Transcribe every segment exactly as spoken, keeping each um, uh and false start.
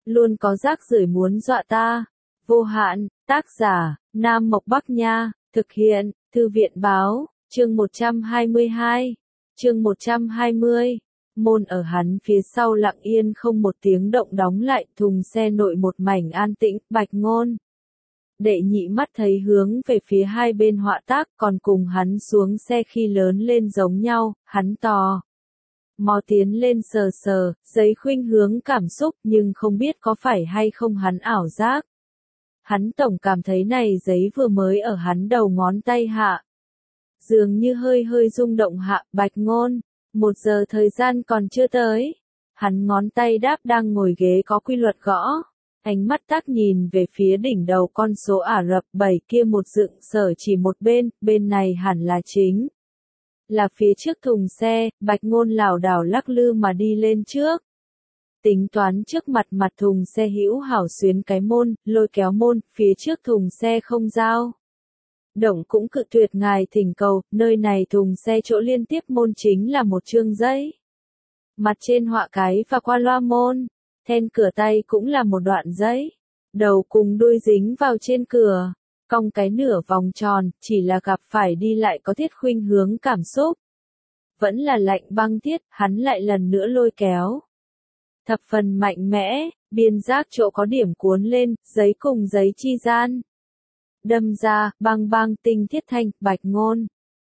luôn có rác rưởi muốn dọa ta. Vô hạn, tác giả, Nam Mộc Bắc Nha, thực hiện, Thư viện Báo, chương một trăm hai mươi hai. Chương một trăm hai mươi. Môn ở hắn phía sau lặng yên không một tiếng động đóng lại, thùng xe nội một mảnh an tĩnh. Bạch Ngôn. Đệ nhị mắt thấy hướng về phía hai bên họa tác, còn cùng hắn xuống xe khi lớn lên giống nhau, hắn tò mò tiến lên sờ sờ, giấy khuynh hướng cảm xúc, nhưng không biết có phải hay không hắn ảo giác. Hắn tổng cảm thấy này giấy vừa mới ở hắn đầu ngón tay hạ. Dường như hơi hơi rung động hạ. Bạch Ngôn, một giờ thời gian còn chưa tới. Hắn ngón tay đáp đang ngồi ghế có quy luật gõ. Ánh mắt tác nhìn về phía đỉnh đầu con số Ả Rập bảy kia một dựng sở chỉ một bên, bên này hẳn là chính. Là phía trước thùng xe. Bạch Ngôn lảo đảo lắc lư mà đi lên trước. Tính toán trước mặt mặt thùng xe hữu hảo xuyến cái môn, lôi kéo môn, phía trước thùng xe không dao động cũng cự tuyệt ngài thỉnh cầu, nơi này thùng xe chỗ liên tiếp môn chính là một chương giấy. Mặt trên họa cái và qua loa môn, then cửa tay cũng là một đoạn giấy. Đầu cùng đuôi dính vào trên cửa, cong cái nửa vòng tròn, chỉ là gặp phải đi lại có thiết khuynh hướng cảm xúc. Vẫn là lạnh băng tiết, hắn lại lần nữa lôi kéo. Thập phần mạnh mẽ, biên giác chỗ có điểm cuốn lên, giấy cùng giấy chi gian. Đâm ra, bang bang tinh thiết thanh. Bạch Ngôn.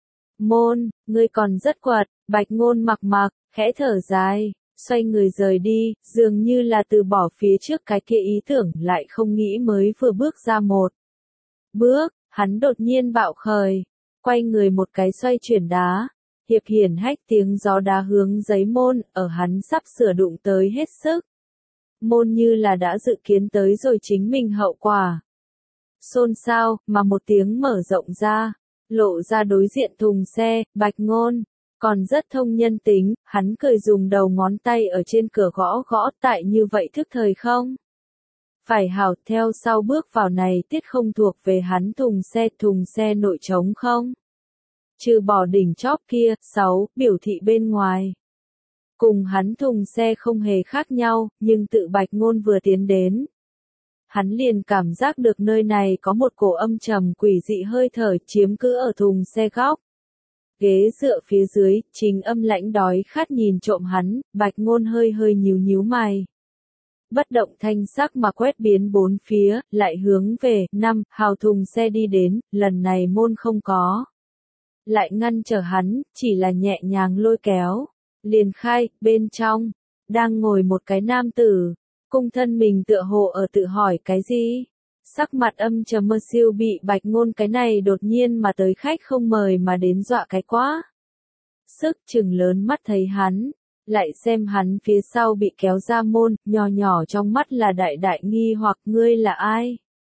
Môn, ngươi còn rất quật. Bạch Ngôn mặc mặc, khẽ thở dài, xoay người rời đi, dường như là từ bỏ phía trước cái kia ý tưởng, lại không nghĩ mới vừa bước ra một bước, hắn đột nhiên bạo khởi, quay người một cái xoay chuyển đá. Hiệp hiển hách tiếng gió đá hướng giấy môn, ở hắn sắp sửa đụng tới hết sức. Môn như là đã dự kiến tới rồi chính mình hậu quả. Xôn xao, mà một tiếng mở rộng ra, lộ ra đối diện thùng xe. Bạch Ngôn, còn rất thông nhân tính, hắn cười dùng đầu ngón tay ở trên cửa gõ gõ. Tại như vậy thức thời không? Phải hảo, theo sau bước vào này tiết không thuộc về hắn thùng xe, thùng xe nội trống không? Trừ bỏ đỉnh chóp kia. Sáu. Biểu thị bên ngoài. Cùng hắn thùng xe không hề khác nhau, nhưng tự Bạch Ngôn vừa tiến đến. Hắn liền cảm giác được nơi này có một cổ âm trầm quỷ dị hơi thở chiếm cứ ở thùng xe góc. Ghế dựa phía dưới, Trình Âm lãnh đói khát nhìn trộm hắn. Bạch Ngôn hơi hơi nhíu nhíu mày. Bất động thanh sắc mà quét biến bốn phía, lại hướng về năm hào thùng xe đi đến, lần này môn không có. Lại ngăn trở hắn, chỉ là nhẹ nhàng lôi kéo. Liền khai, bên trong, đang ngồi một cái nam tử. Cung thân mình tựa hồ ở tự hỏi cái gì? Sắc mặt âm trầm mơ siêu bị Bạch Ngôn cái này đột nhiên mà tới khách không mời mà đến dọa cái quá. Sức chừng lớn mắt thấy hắn, lại xem hắn phía sau bị kéo ra môn, nhỏ nhỏ trong mắt là đại đại nghi hoặc. Ngươi là ai?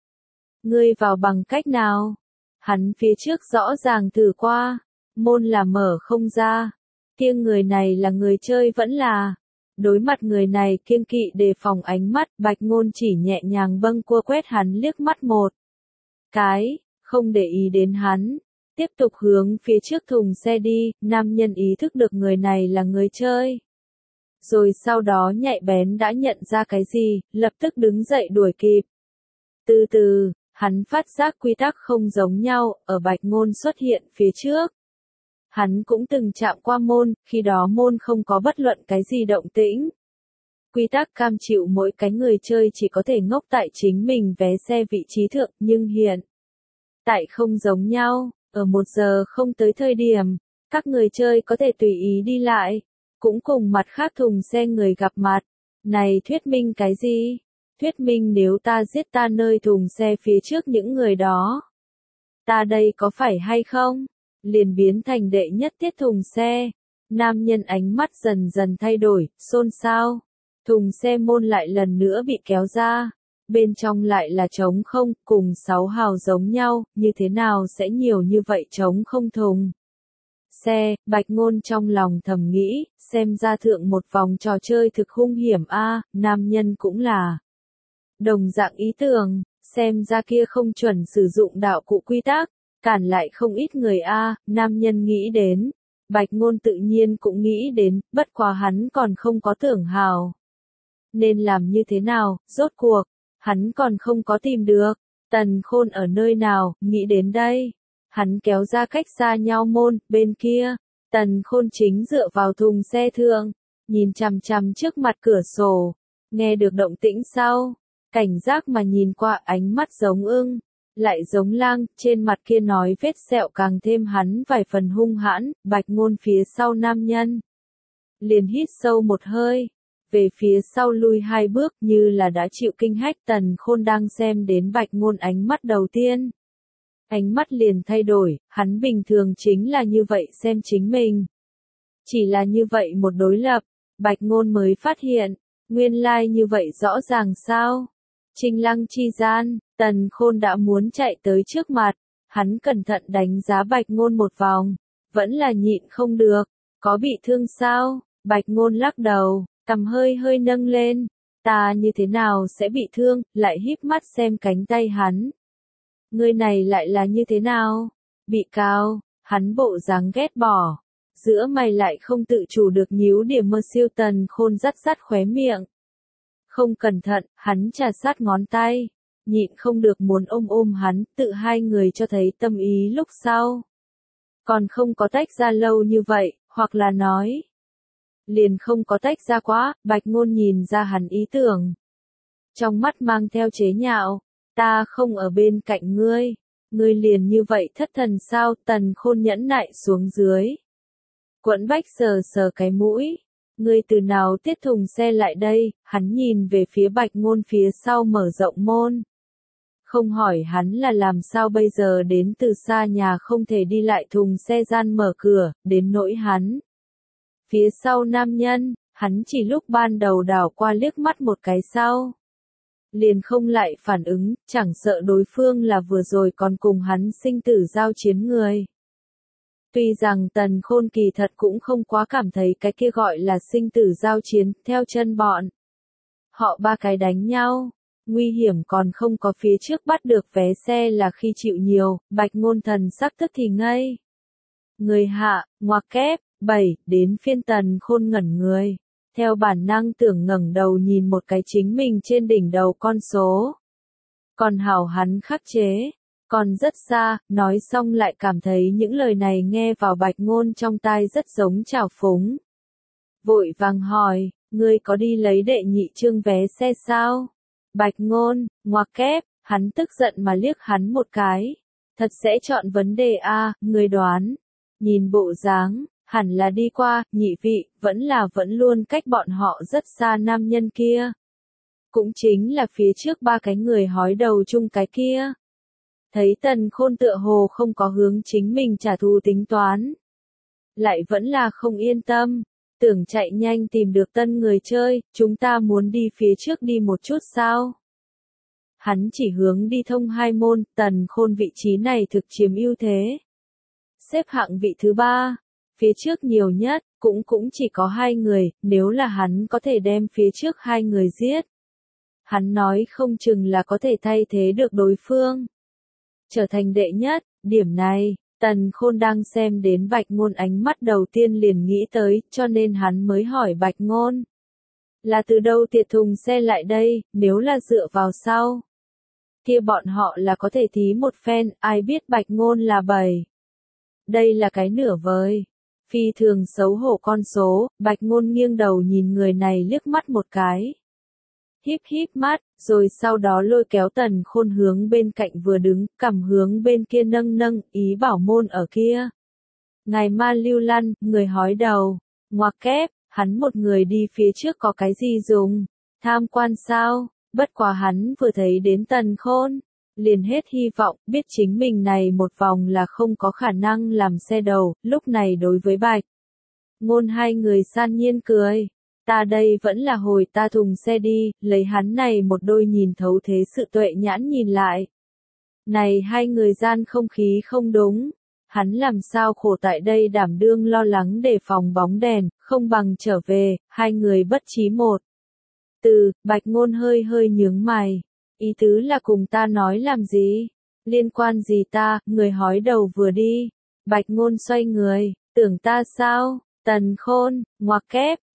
Ngươi vào bằng cách nào? Hắn phía trước rõ ràng thử qua, môn là mở không ra. Kiêng người này là người chơi vẫn là. Đối mặt người này kiêng kỵ đề phòng ánh mắt, Bạch Ngôn chỉ nhẹ nhàng bâng quơ quét hắn liếc mắt một cái, không để ý đến hắn, tiếp tục hướng phía trước thùng xe đi. Nam nhân ý thức được người này là người chơi, rồi sau đó nhạy bén đã nhận ra cái gì, lập tức đứng dậy đuổi kịp. Từ từ, hắn phát giác quy tắc không giống nhau, ở Bạch Ngôn xuất hiện phía trước. Hắn cũng từng chạm qua môn, khi đó môn không có bất luận cái gì động tĩnh. Quy tắc cam chịu mỗi cái người chơi chỉ có thể ngốc tại chính mình vé xe vị trí thượng, nhưng hiện tại không giống nhau, ở một giờ không tới thời điểm, các người chơi có thể tùy ý đi lại, cũng cùng mặt khác thùng xe người gặp mặt. Này thuyết minh cái gì? Thuyết minh nếu ta giết ta nơi thùng xe phía trước những người đó, ta đây có phải hay không? Liền biến thành đệ nhất tiết thùng xe. Nam nhân ánh mắt dần dần thay đổi, xôn xao. Thùng xe môn lại lần nữa bị kéo ra. Bên trong lại là trống không, cùng sáu hào giống nhau, như thế nào sẽ nhiều như vậy trống không thùng xe. Bạch Ngôn trong lòng thầm nghĩ, xem ra thượng một vòng trò chơi thực hung hiểm a. Nam nhân cũng là đồng dạng ý tưởng, xem ra kia không chuẩn sử dụng đạo cụ quy tắc. Cản lại không ít người a. Nam nhân nghĩ đến, Bạch Ngôn tự nhiên cũng nghĩ đến, bất quá hắn còn không có tưởng hào. Nên làm như thế nào, rốt cuộc, hắn còn không có tìm được. Tần Khôn ở nơi nào, nghĩ đến đây. Hắn kéo ra cách xa nhau môn, bên kia. Tần Khôn chính dựa vào thùng xe thượng, nhìn chằm chằm trước mặt cửa sổ. Nghe được động tĩnh sau, cảnh giác mà nhìn qua, ánh mắt giống ưng, lại giống lang, trên mặt kia nói vết sẹo càng thêm hắn vài phần hung hãn. Bạch Ngôn phía sau nam nhân liền hít sâu một hơi, về phía sau lui hai bước, như là đã chịu kinh hách. Tần Khôn đang xem đến Bạch Ngôn ánh mắt đầu tiên, ánh mắt liền thay đổi. Hắn bình thường chính là như vậy xem chính mình, chỉ là như vậy một đối lập, Bạch Ngôn mới phát hiện, nguyên lai like như vậy rõ ràng sao. Trinh lăng chi gian, Tần Khôn đã muốn chạy tới trước mặt, hắn cẩn thận đánh giá Bạch Ngôn một vòng, vẫn là nhịn không được. Có bị thương sao? Bạch Ngôn lắc đầu, cằm hơi hơi nâng lên. Ta như thế nào sẽ bị thương? Lại híp mắt xem cánh tay hắn. Người này lại là như thế nào? Bị cao, hắn bộ dáng ghét bỏ. Giữa mày lại không tự chủ được nhíu điểm mơ siêu. Tần Khôn rắt rắt khóe miệng. Không cẩn thận, hắn chà sát ngón tay. Nhịn không được muốn ôm ôm hắn, tự hai người cho thấy tâm ý lúc sau. Còn không có tách ra lâu như vậy, hoặc là nói. Liền không có tách ra quá. Bạch Ngôn nhìn ra hắn ý tưởng. Trong mắt mang theo chế nhạo. Ta không ở bên cạnh ngươi. Ngươi liền như vậy thất thần sao? Tần Khôn nhẫn nại xuống dưới. Quẫn bách sờ sờ cái mũi. Ngươi từ nào tiết thùng xe lại đây? Hắn nhìn về phía Bạch Ngôn phía sau mở rộng môn. Không hỏi hắn là làm sao bây giờ đến từ xa nhà không thể đi lại, thùng xe gian mở cửa, đến nỗi hắn. Phía sau nam nhân, hắn chỉ lúc ban đầu đảo qua liếc mắt một cái sau. Liền không lại phản ứng, chẳng sợ đối phương là vừa rồi còn cùng hắn sinh tử giao chiến người. Tuy rằng Tần Khôn kỳ thật cũng không quá cảm thấy cái kia gọi là sinh tử giao chiến, theo chân bọn. Họ ba cái đánh nhau, nguy hiểm còn không có phía trước bắt được vé xe là khi chịu nhiều. Bạch Ngôn thần sắc tức thì ngây. Người hạ, ngoặc kép, bảy, đến phiên Tần Khôn ngẩn người. Theo bản năng tưởng ngẩng đầu nhìn một cái chính mình trên đỉnh đầu con số. Còn hảo hắn khắc chế. Còn rất xa, nói xong lại cảm thấy những lời này nghe vào Bạch Ngôn trong tai rất giống trào phúng. Vội vàng hỏi, ngươi có đi lấy đệ nhị chương vé xe sao? Bạch Ngôn, ngoặc kép, hắn tức giận mà liếc hắn một cái. Thật sẽ chọn vấn đề a, ngươi đoán. Nhìn bộ dáng, hẳn là đi qua, nhị vị, vẫn là vẫn luôn cách bọn họ rất xa nam nhân kia. Cũng chính là phía trước ba cái người hói đầu chung cái kia. Thấy Tần Khôn tựa hồ không có hướng chính mình trả thù tính toán. Lại vẫn là không yên tâm, tưởng chạy nhanh tìm được tân người chơi, chúng ta muốn đi phía trước đi một chút sao? Hắn chỉ hướng đi thông hai môn, Tần Khôn vị trí này thực chiếm ưu thế. Xếp hạng vị thứ ba, phía trước nhiều nhất, cũng cũng chỉ có hai người, nếu là hắn có thể đem phía trước hai người giết. Hắn nói không chừng là có thể thay thế được đối phương. Trở thành đệ nhất, điểm này, Tần Khôn đang xem đến Bạch Ngôn ánh mắt đầu tiên liền nghĩ tới, cho nên hắn mới hỏi Bạch Ngôn. Là từ đâu tiệt thùng xe lại đây, nếu là dựa vào sau. Kia bọn họ là có thể thí một phen, ai biết Bạch Ngôn là bảy. Đây là cái nửa vời. Phi thường xấu hổ con số, Bạch Ngôn nghiêng đầu nhìn người này liếc mắt một cái. Híp híp mắt, rồi sau đó lôi kéo Tần Khôn hướng bên cạnh vừa đứng, cầm hướng bên kia nâng nâng, ý bảo môn ở kia. Ngài ma lưu lăn, người hói đầu, ngoặc kép, hắn một người đi phía trước có cái gì dùng, tham quan sao, bất quá hắn vừa thấy đến Tần Khôn, liền hết hy vọng, biết chính mình này một vòng là không có khả năng làm xe đầu, lúc này đối với Bạch Ngôn hai người san nhiên cười. Ta đây vẫn là hồi ta thùng xe đi, lấy hắn này một đôi nhìn thấu thế sự tuệ nhãn nhìn lại. Này hai người gian không khí không đúng, hắn làm sao khổ tại đây đảm đương lo lắng để phòng bóng đèn, không bằng trở về, hai người bất chí một. Từ, Bạch Ngôn hơi hơi nhướng mày, ý tứ là cùng ta nói làm gì, liên quan gì ta, người hói đầu vừa đi. Bạch Ngôn xoay người, tưởng ta sao, Tần Khôn, ngoặc kép.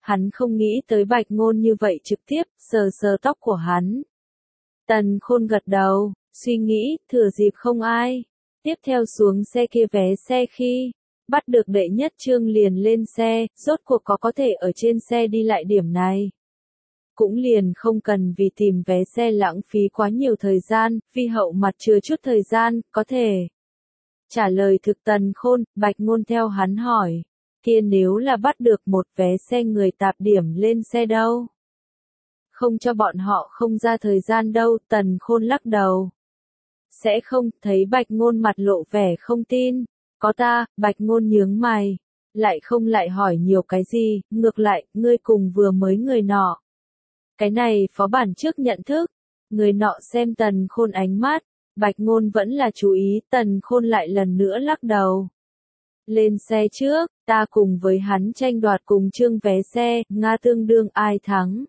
Hắn không nghĩ tới Bạch Ngôn như vậy trực tiếp, sờ sờ tóc của hắn. Tần Khôn gật đầu, suy nghĩ, thừa dịp không ai. Tiếp theo xuống xe kia vé xe khi bắt được đệ nhất trương liền lên xe, rốt cuộc có có thể ở trên xe đi lại điểm này. Cũng liền không cần vì tìm vé xe lãng phí quá nhiều thời gian, vì hậu mặt chưa chút thời gian, có thể. Trả lời thực Tần Khôn, Bạch Ngôn theo hắn hỏi, kia nếu là bắt được một vé xe người tạp điểm lên xe đâu? Không cho bọn họ không ra thời gian đâu, Tần Khôn lắc đầu. Sẽ không, thấy Bạch Ngôn mặt lộ vẻ không tin. Có ta, Bạch Ngôn nhướng mày. Lại không lại hỏi nhiều cái gì, ngược lại, ngươi cùng vừa mới người nọ. Cái này phó bản trước nhận thức. Người nọ xem Tần Khôn ánh mắt. Bạch Ngôn vẫn là chú ý, Tần Khôn lại lần nữa lắc đầu. Lên xe trước, ta cùng với hắn tranh đoạt cùng trương vé xe, Nga tương đương ai thắng.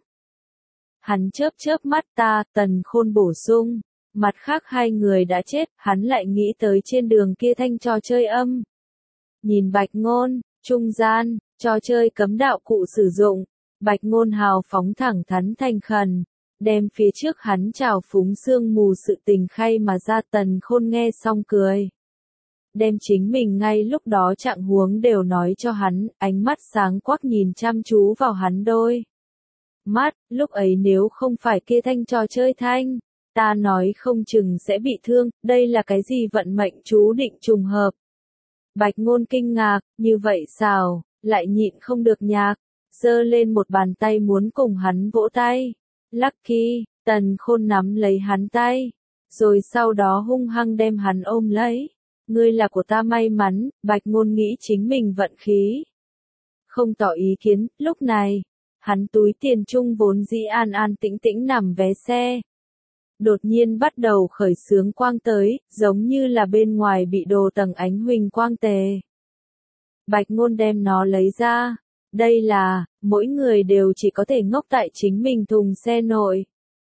Hắn chớp chớp mắt ta, Tần Khôn bổ sung. Mặt khác hai người đã chết, hắn lại nghĩ tới trên đường kia thanh trò chơi âm. Nhìn Bạch Ngôn, trung gian, trò chơi cấm đạo cụ sử dụng. Bạch Ngôn hào phóng thẳng thắn thành khẩn, đem phía trước hắn trào phúng sương mù sự tình khay mà ra. Tần Khôn nghe xong cười. Đem chính mình ngay lúc đó trạng huống đều nói cho hắn, ánh mắt sáng quắc nhìn chăm chú vào hắn đôi. Mắt, lúc ấy nếu không phải kia thanh trò chơi thanh, ta nói không chừng sẽ bị thương, đây là cái gì vận mệnh chú định trùng hợp. Bạch Ngôn kinh ngạc, như vậy sao, lại nhịn không được nhạc, giơ lên một bàn tay muốn cùng hắn vỗ tay. Lucky, Tần Khôn nắm lấy hắn tay, rồi sau đó hung hăng đem hắn ôm lấy. Ngươi là của ta may mắn, Bạch Ngôn nghĩ chính mình vận khí. Không tỏ ý kiến, lúc này, hắn túi tiền chung vốn dĩ an an tĩnh tĩnh nằm vé xe. Đột nhiên bắt đầu khởi xướng quang tới, giống như là bên ngoài bị đồ tầng ánh huỳnh quang tề. Bạch Ngôn đem nó lấy ra. Đây là, mỗi người đều chỉ có thể ngốc tại chính mình thùng xe nội.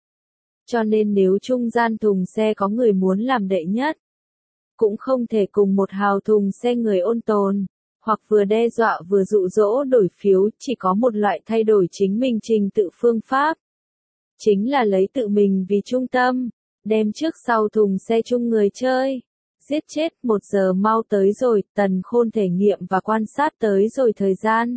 Cho nên nếu trung gian thùng xe có người muốn làm đệ nhất, cũng không thể cùng một hào thùng xe người ôn tồn, hoặc vừa đe dọa vừa dụ dỗ đổi phiếu, chỉ có một loại thay đổi chính mình trình tự phương pháp. Chính là lấy tự mình vì trung tâm, đem trước sau thùng xe chung người chơi. Giết chết, một giờ mau tới rồi, Tần Khôn thể nghiệm và quan sát tới rồi thời gian.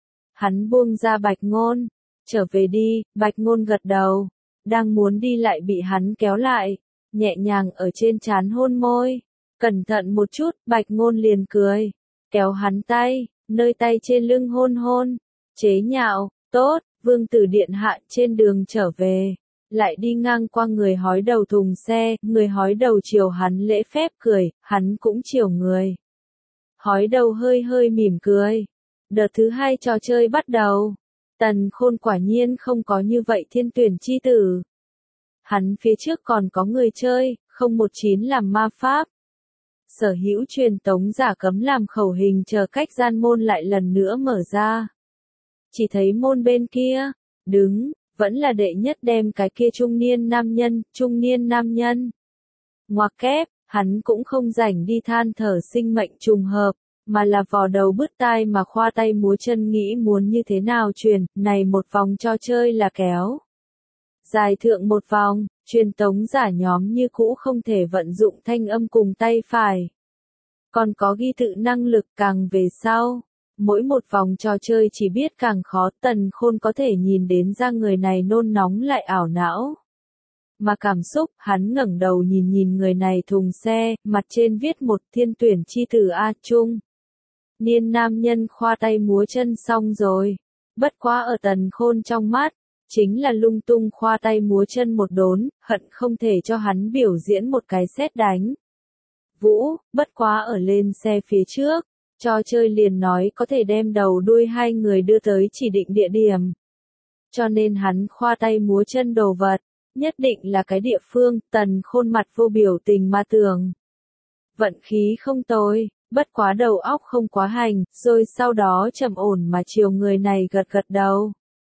Hắn buông ra Bạch Ngôn, trở về đi, Bạch Ngôn gật đầu, đang muốn đi lại bị hắn kéo lại, nhẹ nhàng ở trên trán hôn môi. Cẩn thận một chút, Bạch Ngôn liền cười, kéo hắn tay, nơi tay trên lưng hôn hôn, chế nhạo, tốt, Vương tử điện hạ trên đường trở về, lại đi ngang qua người hói đầu thùng xe, người hói đầu chiều hắn lễ phép cười, hắn cũng chiều người. Hói đầu hơi hơi mỉm cười. Đợt thứ hai trò chơi bắt đầu. Tần Khôn quả nhiên không có như vậy thiên tuyển chi tử. Hắn phía trước còn có người chơi, không một chín làm ma pháp. Sở hữu truyền tống giả cấm làm khẩu hình chờ cách gian môn lại lần nữa mở ra. Chỉ thấy môn bên kia, đứng, vẫn là đệ nhất đem cái kia trung niên nam nhân, trung niên nam nhân. Ngoặc kép, hắn cũng không rảnh đi than thở sinh mệnh trùng hợp, mà là vò đầu bứt tai mà khoa tay múa chân nghĩ muốn như thế nào truyền, này một vòng cho chơi là kéo. Dài thượng một vòng, truyền tống giả nhóm như cũ không thể vận dụng thanh âm cùng tay phải. Còn có ghi tự năng lực càng về sau. Mỗi một vòng trò chơi chỉ biết càng khó, Tần Khôn có thể nhìn đến ra người này nôn nóng lại ảo não. Mà cảm xúc, hắn ngẩng đầu nhìn nhìn người này thùng xe, mặt trên viết một thiên tuyển chi tử A Trung. Niên nam nhân khoa tay múa chân xong rồi. Bất quá ở Tần Khôn trong mắt, chính là lung tung khoa tay múa chân một đốn, hận không thể cho hắn biểu diễn một cái sét đánh. Vũ, bất quá ở lên xe phía trước. Trò chơi liền nói có thể đem đầu đuôi hai người đưa tới chỉ định địa điểm. Cho nên hắn khoa tay múa chân đồ vật, nhất định là cái địa phương, Tần Khôn mặt vô biểu tình mà tưởng. Vận khí không tồi, bất quá đầu óc không quá hành, rồi sau đó trầm ổn mà chiều người này gật gật đầu.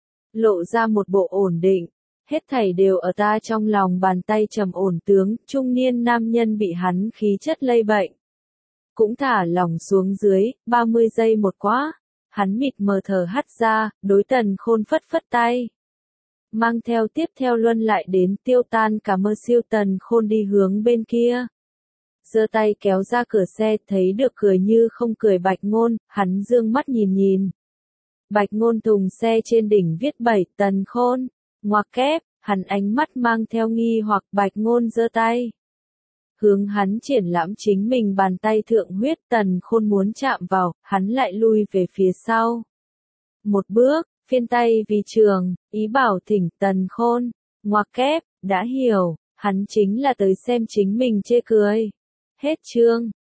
Lộ ra một bộ ổn định, hết thảy đều ở ta trong lòng bàn tay trầm ổn tướng, trung niên nam nhân bị hắn khí chất lây bệnh. Cũng thả lỏng xuống dưới, ba mươi giây một quá, hắn mịt mờ thở hắt ra, đối Tần Khôn phất phất tay. Mang theo tiếp theo luân lại đến tiêu tan cả mơ siêu. Tần Khôn đi hướng bên kia. Giơ tay kéo ra cửa xe, thấy được cười như không cười Bạch Ngôn, hắn dương mắt nhìn nhìn. Bạch Ngôn thùng xe trên đỉnh viết bảy Tần Khôn, ngoặc kép, hắn ánh mắt mang theo nghi hoặc. Bạch Ngôn giơ tay. Hướng hắn triển lãm chính mình bàn tay thượng huyết. Tần Khôn muốn chạm vào, hắn lại lui về phía sau. Một bước, phiên tay vì trường, ý bảo thỉnh Tần Khôn, ngoặc kép, đã hiểu, hắn chính là tới xem chính mình chê cười. Hết chương.